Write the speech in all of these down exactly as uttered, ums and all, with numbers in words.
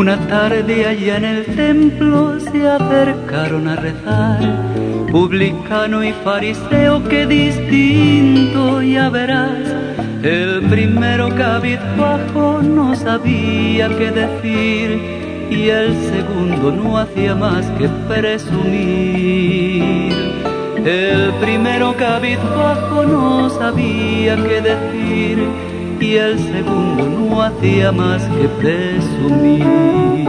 Una tarde allá en el templo se acercaron a rezar, publicano y fariseo, qué distinto, ya verás. El primero cabizbajo no sabía qué decir, y el segundo no hacía más que presumir. El primero cabizbajo no sabía qué decir, y el segundo no hacía más que presumir.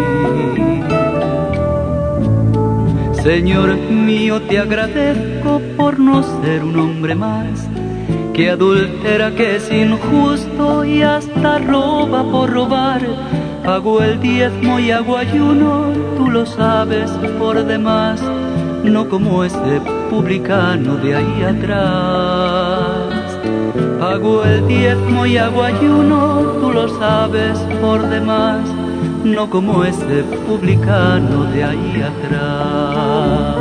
Señor mío, te agradezco por no ser un hombre más, que adultera, que es injusto y hasta roba por robar. Pago el diezmo y hago ayuno, tú lo sabes por demás, no como ese publicano de ahí atrás. Pago el diezmo y hago ayuno, tú lo sabes por demás, no como ese publicano de ahí atrás.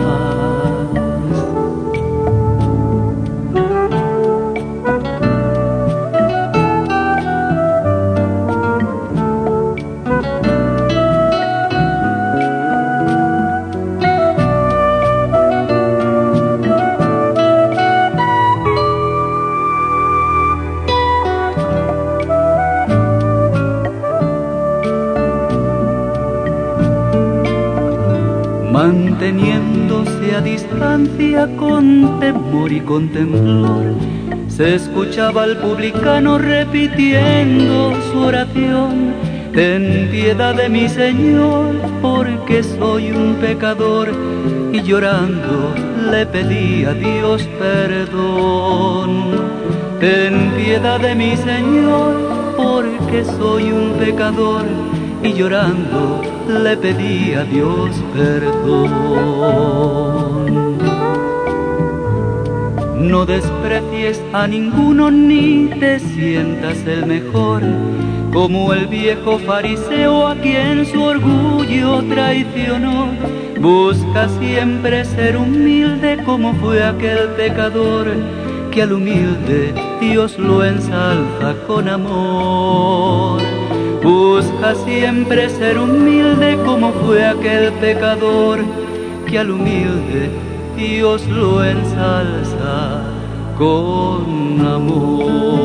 Manteniéndose a distancia con temor y con temblor, se escuchaba al publicano repitiendo su oración: ten piedad de mí, Señor, porque soy un pecador. Y llorando le pedí a Dios perdón. Ten piedad de mí, Señor, porque soy un pecador. Y llorando le pedí a Dios perdón. No desprecies a ninguno ni te sientas el mejor, como el viejo fariseo a quien su orgullo traicionó. Busca siempre ser humilde como fue aquel pecador, que al humilde Dios lo ensalza con amor. Busca siempre ser humilde como fue aquel pecador, que al humilde Dios lo ensalza con amor.